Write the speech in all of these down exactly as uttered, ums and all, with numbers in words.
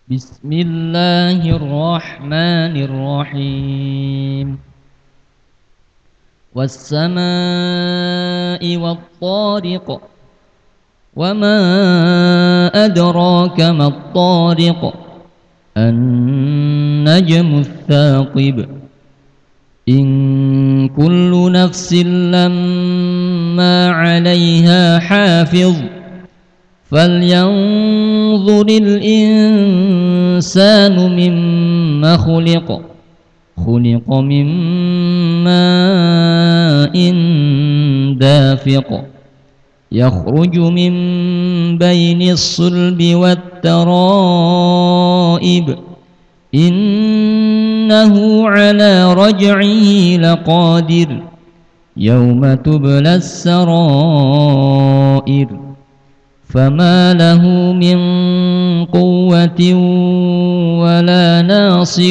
بسم الله الرحمن الرحيم والسماء والطارق وما أدراك ما الطارق النجم الثاقب إن كل نفس لما عليها حافظ فلينظر الإنسان مما خلق خلق من ماء دافق يخرج من بين الصلب والترائب إنه على رجعه لقادر يوم تبلى السرائر فما له من قوة ولا ناصر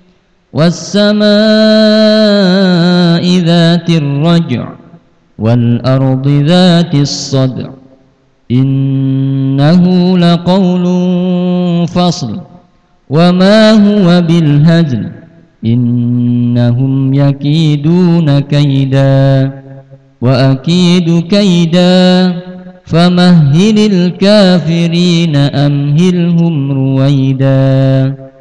والسماء ذات الرجع والأرض ذات الصدع إنه لقول فصل وما هو بالهزل إنهم يكيدون كيدا وأكيد كيدا فمهل الكافرين أمهلهم رويدا.